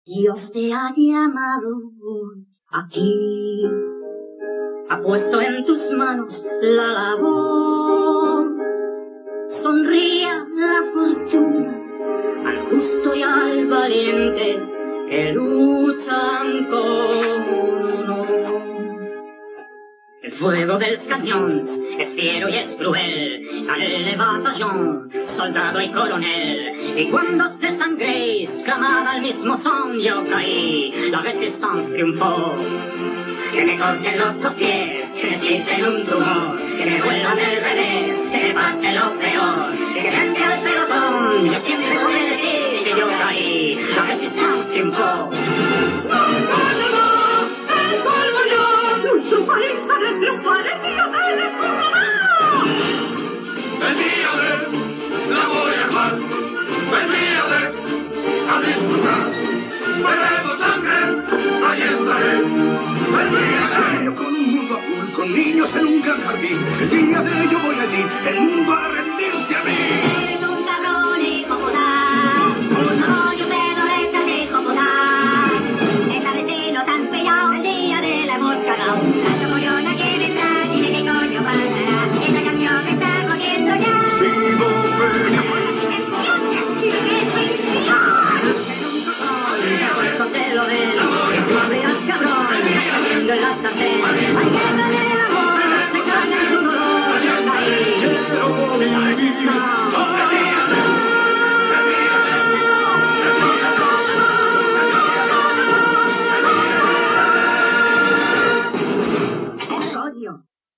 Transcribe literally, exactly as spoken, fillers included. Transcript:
Dios te ha llamado aquí, ha puesto en tus manos la labor. Sonríe la fortuna al justo y al valiente que luchan con honor. El fuego dels cañones es fiero y es cruel, en el batallón, soldado y coronel. Y cuando os desangréis, clamad al mismo son, yo caí, la resistencia triunfó. Que me corten los dos pies, que me sienten un tumor, que me vuelvan del revés, que me pase lo peor, que me frente al pelotón, yo siempre podré decir que yo caí, la resistencia triunfó. Su país ha de triunfar, el día de descubrirá. El día de la voy a amar, el día de a disfrutar. Veremos sangre, ahí estaré. El día de con un mundo azul, con niños en un gran jardín. El día de yo voy allí, el mundo a rendirse a mí.